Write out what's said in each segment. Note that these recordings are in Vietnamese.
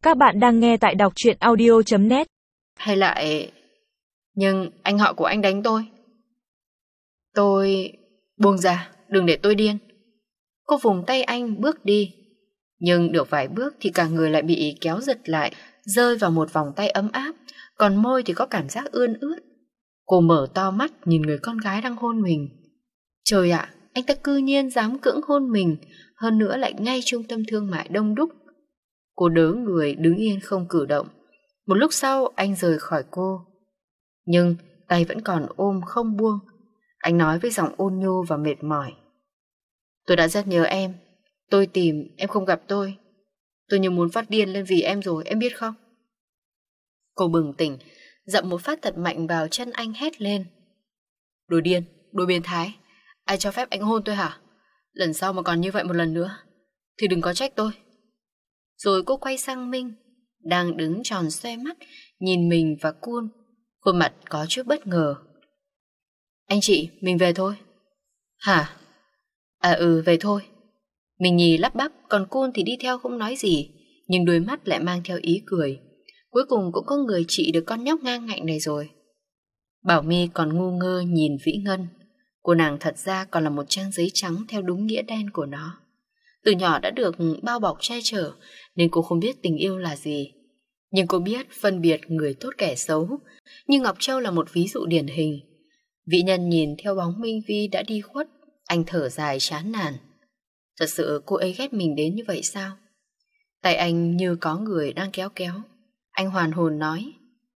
Các bạn đang nghe tại đọc truyện audio.net. Hay lại... Nhưng anh họ của anh đánh tôi. Tôi... Buông ra, đừng để tôi điên. Cô vùng tay anh bước đi. Nhưng được vài bước thì cả người lại bị kéo giật lại, rơi vào một vòng tay ấm áp, còn môi thì có cảm giác ươn ướt. Cô mở to mắt nhìn người con gái đang hôn mình. Trời ạ, anh ta cư nhiên dám cưỡng hôn mình, hơn nữa lại ngay trung tâm thương mại đông đúc. Cô đớ người đứng yên không cử động. Một lúc sau anh rời khỏi cô. Nhưng tay vẫn còn ôm không buông. Anh nói với giọng ôn nhu và mệt mỏi. Tôi đã rất nhớ em. Tôi tìm, em không gặp tôi. Tôi như muốn phát điên lên vì em rồi, em biết không? Cô bừng tỉnh, dậm một phát thật mạnh vào chân anh hét lên. Đồ điên, đồ biến thái. Ai cho phép anh hôn tôi hả? Lần sau mà còn như vậy một lần nữa thì đừng có trách tôi. Rồi cô quay sang Minh, đang đứng tròn xoe mắt, nhìn mình và Cun. Khuôn mặt có chút bất ngờ. Anh chị, mình về thôi. Hả? Về thôi. Mình nhì lắp bắp, còn Cun thì đi theo không nói gì, nhưng đôi mắt lại mang theo ý cười. Cuối cùng cũng có người trị được con nhóc ngang ngạnh này rồi. Bảo My còn ngu ngơ nhìn Vĩ Ngân. Cô nàng thật ra còn là một trang giấy trắng theo đúng nghĩa đen của nó. Từ nhỏ đã được bao bọc che chở nên cô không biết tình yêu là gì. Nhưng cô biết phân biệt người tốt kẻ xấu. Nhưng Ngọc Châu là một ví dụ điển hình. Vĩ Nhân nhìn theo bóng Minh Vi đã đi khuất, anh thở dài chán nản. Thật sự cô ấy ghét mình đến như vậy sao? Tay anh như có người đang kéo kéo. Anh hoàn hồn nói.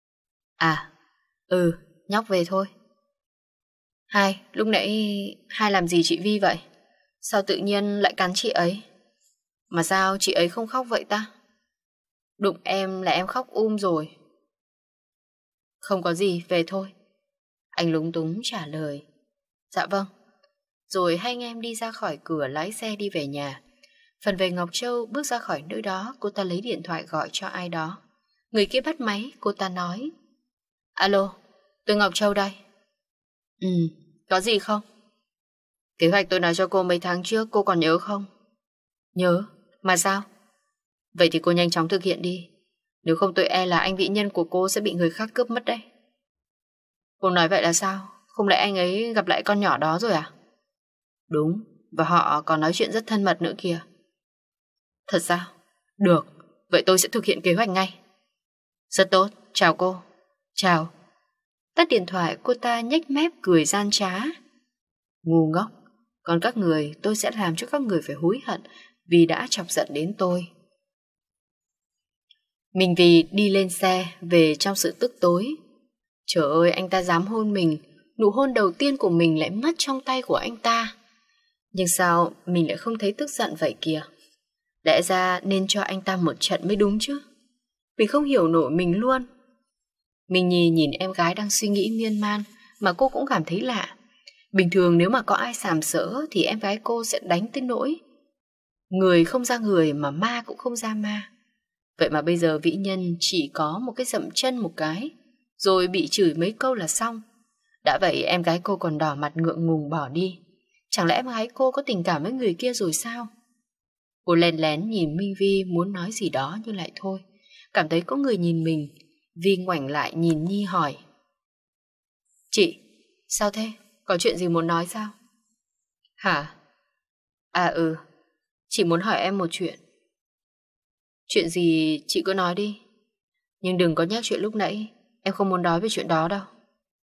Nhóc về thôi. Lúc nãy Hai làm gì chị Vi vậy? Sao tự nhiên lại cắn chị ấy? Mà sao chị ấy không khóc vậy ta? Đụng em là em khóc rồi. Không có gì, về thôi. Anh lúng túng trả lời. Dạ vâng. Rồi hai anh em đi ra khỏi cửa lái xe đi về nhà. Phần về Ngọc Châu bước ra khỏi nơi đó, cô ta lấy điện thoại gọi cho ai đó. Người kia bắt máy, cô ta nói. Alo, tôi Ngọc Châu đây. Có gì không? Kế hoạch tôi nói cho cô mấy tháng trước, cô còn nhớ không? Nhớ, mà sao? Vậy thì cô nhanh chóng thực hiện đi. Nếu không tôi e là anh Vĩ Nhân của cô sẽ bị người khác cướp mất đấy. Cô nói vậy là sao? Không lẽ anh ấy gặp lại con nhỏ đó rồi à? Đúng, và họ còn nói chuyện rất thân mật nữa kìa. Thật sao? Được, vậy tôi sẽ thực hiện kế hoạch ngay. Rất tốt, chào cô. Chào. Tắt điện thoại, cô ta nhếch mép cười gian trá. Ngu ngốc, còn các người tôi sẽ làm cho các người phải hối hận vì đã chọc giận đến tôi. Mình vì đi lên xe về trong sự tức tối. Trời ơi, anh ta dám hôn mình. Nụ hôn đầu tiên của mình lại mất trong tay của anh ta. Nhưng sao mình lại không thấy tức giận vậy kìa? Lẽ ra nên cho anh ta một trận mới đúng chứ. Mình không hiểu nổi mình luôn. Mình nhìn em gái đang suy nghĩ miên man mà cô cũng cảm thấy lạ. Bình thường nếu mà có ai sàm sỡ thì em gái cô sẽ đánh tới nỗi người không ra người mà ma cũng không ra ma. Vậy mà bây giờ Vĩ Nhân chỉ có một cái dậm chân một cái, rồi bị chửi mấy câu là xong. Đã vậy em gái cô còn đỏ mặt ngượng ngùng bỏ đi. Chẳng lẽ em gái cô có tình cảm với người kia rồi sao? Cô lén lén nhìn Minh Vi muốn nói gì đó nhưng lại thôi. Cảm thấy có người nhìn mình. Vi ngoảnh lại nhìn Nhi hỏi. Chị, sao thế? Có chuyện gì muốn nói sao? Hả? Chị muốn hỏi em một chuyện. Chuyện gì chị cứ nói đi. Nhưng đừng có nhắc chuyện lúc nãy. Em không muốn nói về chuyện đó đâu.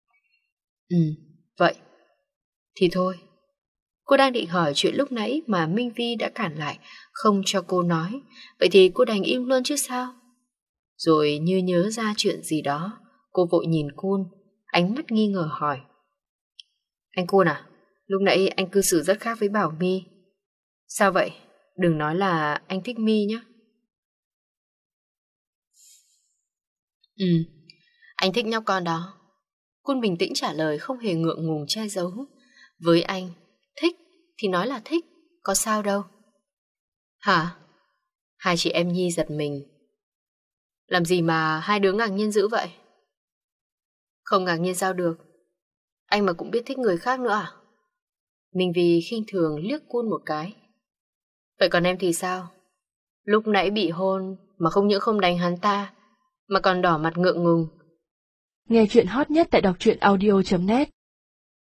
Vậy thì thôi. Cô đang định hỏi chuyện lúc nãy mà Minh Vi đã cản lại, không cho cô nói. Vậy thì cô đành im luôn chứ sao. Rồi như nhớ ra chuyện gì đó, cô vội nhìn Cun, ánh mắt nghi ngờ hỏi. Anh Cun à, lúc nãy anh cư xử rất khác với Bảo My. Sao vậy? Đừng nói là anh thích My nhé. Anh thích nhóc con đó. Cun bình tĩnh trả lời, không hề ngượng ngùng che giấu. Với anh, thích thì nói là thích, có sao đâu. Hả? Hai chị em Nhi giật mình. Làm gì mà hai đứa ngạc nhiên dữ vậy? Không ngạc nhiên sao được. Anh mà cũng biết thích người khác nữa à? Mình vì khinh thường liếc Cun một cái. Vậy còn em thì sao? Lúc nãy bị hôn mà không những không đánh hắn ta, mà còn đỏ mặt ngượng ngùng. Nghe chuyện hot nhất tại đọc truyện audio.net